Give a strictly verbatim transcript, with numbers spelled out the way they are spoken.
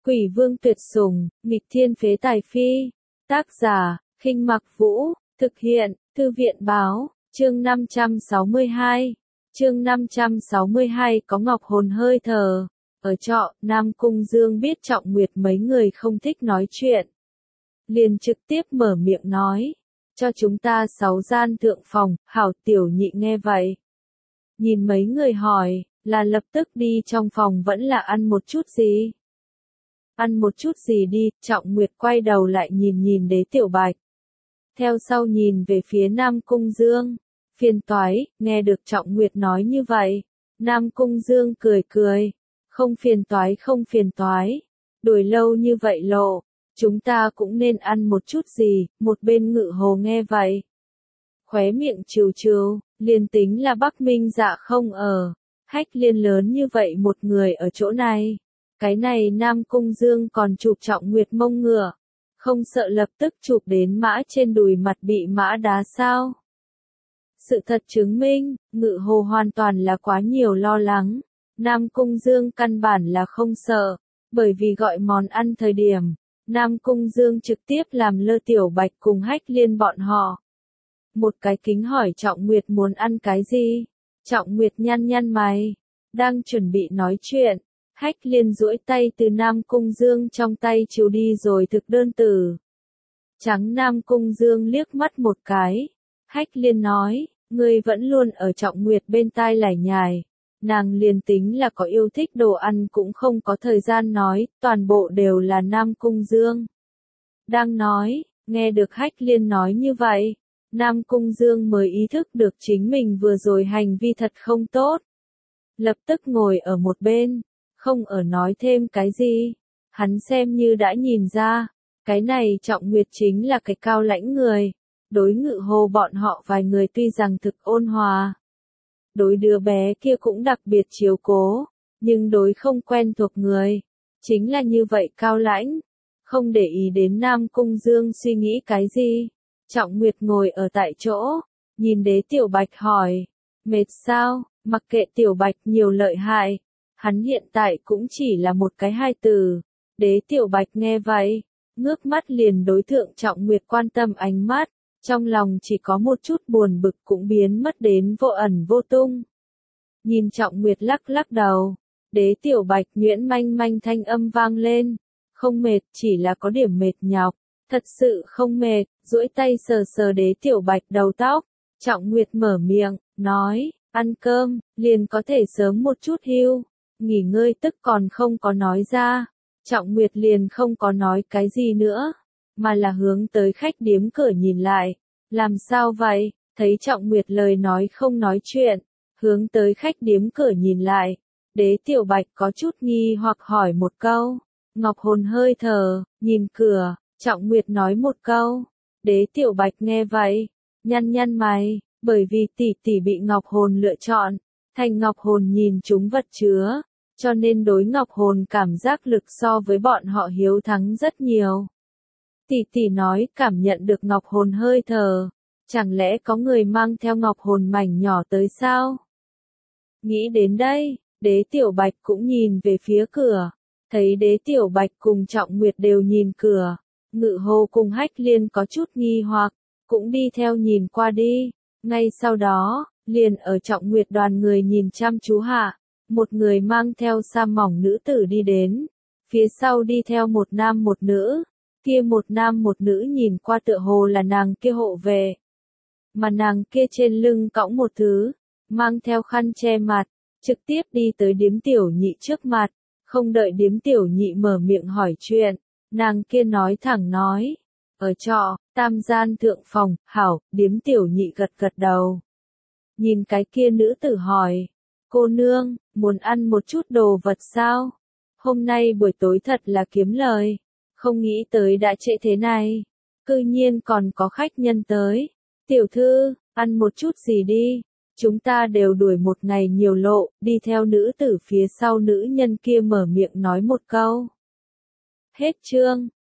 Quỷ vương tuyệt sủng, nghịch thiên phế tài phi. Tác giả, Khinh Mặc Vũ, thực hiện, Thư viện báo, chương năm trăm sáu mươi hai. Chương năm trăm sáu mươi hai có ngọc hồn hơi thở. Ở trọ, Nam Cung Dương biết Trọng Nguyệt mấy người không thích nói chuyện. Liền trực tiếp mở miệng nói, cho chúng ta sáu gian thượng phòng. Hảo Tiểu Nhị nghe vậy. Nhìn mấy người hỏi, là lập tức đi trong phòng vẫn là ăn một chút gì? Ăn một chút gì đi. Trọng Nguyệt quay đầu lại nhìn nhìn Đế Tiểu Bạch. Theo sau nhìn về phía Nam Cung Dương. Phiền toái. Nghe được Trọng Nguyệt nói như vậy, Nam Cung Dương cười cười. Không phiền toái không phiền toái. Đuổi lâu như vậy lộ, chúng ta cũng nên ăn một chút gì. Một bên Ngự Hồ nghe vậy, khóe miệng trừ trừ. Liền tính là Bắc Minh Dạ không ở, Hách Liên lớn như vậy một người ở chỗ này, cái này Nam Cung Dương còn chụp Trọng Nguyệt mông ngựa, không sợ lập tức chụp đến mã trên đùi mặt bị mã đá sao? Sự thật chứng minh, Ngự Hồ hoàn toàn là quá nhiều lo lắng. Nam Cung Dương căn bản là không sợ, bởi vì gọi món ăn thời điểm, Nam Cung Dương trực tiếp làm lơ Tiểu Bạch cùng Hách Liên bọn họ. Một cái kính hỏi Trọng Nguyệt muốn ăn cái gì? Trọng Nguyệt nhăn nhăn mày, đang chuẩn bị nói chuyện. Hách Liên duỗi tay từ Nam Cung Dương trong tay chiều đi rồi thực đơn tử. Trắng Nam Cung Dương liếc mắt một cái. Hách Liên nói, ngươi vẫn luôn ở Trọng Nguyệt bên tai lải nhải. Nàng liền tính là có yêu thích đồ ăn cũng không có thời gian nói, toàn bộ đều là Nam Cung Dương. Đang nói, nghe được Hách Liên nói như vậy, Nam Cung Dương mới ý thức được chính mình vừa rồi hành vi thật không tốt. Lập tức ngồi ở một bên, không ở nói thêm cái gì. Hắn xem như đã nhìn ra, cái này Trọng Nguyệt chính là cái cao lãnh người. Đối Ngự Hồ bọn họ vài người tuy rằng thực ôn hòa, đối đứa bé kia cũng đặc biệt chiếu cố, nhưng đối không quen thuộc người, chính là như vậy cao lãnh, không để ý đến Nam Cung Dương suy nghĩ cái gì. Trọng Nguyệt ngồi ở tại chỗ, nhìn Đế Tiểu Bạch hỏi, mệt sao? Mặc kệ Tiểu Bạch nhiều lợi hại, hắn hiện tại cũng chỉ là một cái hai từ. Đế Tiểu Bạch nghe vậy, ngước mắt liền đối thượng Trọng Nguyệt quan tâm ánh mắt, trong lòng chỉ có một chút buồn bực cũng biến mất đến vô ẩn vô tung. Nhìn Trọng Nguyệt lắc lắc đầu, Đế Tiểu Bạch nhuyễn manh manh thanh âm vang lên, không mệt, chỉ là có điểm mệt nhọc. Thật sự không mệt. Duỗi tay sờ sờ Đế Tiểu Bạch đầu tóc. Trọng Nguyệt mở miệng, nói, ăn cơm, liền có thể sớm một chút hưu. Nghỉ ngơi tức còn không có nói ra. Trọng Nguyệt liền không có nói cái gì nữa, mà là hướng tới khách điếm cửa nhìn lại. Làm sao vậy? Thấy Trọng Nguyệt lời nói không nói chuyện, hướng tới khách điếm cửa nhìn lại. Đế Tiểu Bạch có chút nghi hoặc hỏi một câu. Ngọc hồn hơi thở, nhìn cửa. Trọng Nguyệt nói một câu. Đế Tiểu Bạch nghe vậy, nhăn nhăn mày, bởi vì tỷ tỷ bị Ngọc hồn lựa chọn, thành Ngọc hồn nhìn chúng vật chứa, cho nên đối Ngọc hồn cảm giác lực so với bọn họ hiếu thắng rất nhiều. Tỷ tỷ nói cảm nhận được Ngọc hồn hơi thở, chẳng lẽ có người mang theo Ngọc hồn mảnh nhỏ tới sao? Nghĩ đến đây, Đế Tiểu Bạch cũng nhìn về phía cửa, thấy Đế Tiểu Bạch cùng Trọng Nguyệt đều nhìn cửa. Ngự Hồ cùng Hách Liên có chút nghi hoặc, cũng đi theo nhìn qua đi. Ngay sau đó, liền ở Trọng Nguyệt đoàn người nhìn chăm chú hạ, một người mang theo sa mỏng nữ tử đi đến. Phía sau đi theo một nam một nữ, kia một nam một nữ nhìn qua tựa hồ là nàng kia hộ vệ. Mà nàng kia trên lưng cõng một thứ, mang theo khăn che mặt, trực tiếp đi tới Điếm Tiểu Nhị trước mặt, không đợi Điếm Tiểu Nhị mở miệng hỏi chuyện. Nàng kia nói thẳng nói, ở trọ, tam gian thượng phòng. Hảo. Điếm Tiểu Nhị gật gật đầu. Nhìn cái kia nữ tử hỏi, cô nương, muốn ăn một chút đồ vật sao? Hôm nay buổi tối thật là kiếm lời, không nghĩ tới đã trễ thế này, cư nhiên còn có khách nhân tới. Tiểu thư, ăn một chút gì đi, chúng ta đều đuổi một ngày nhiều lộ. Đi theo nữ tử phía sau nữ nhân kia mở miệng nói một câu. Hết chương.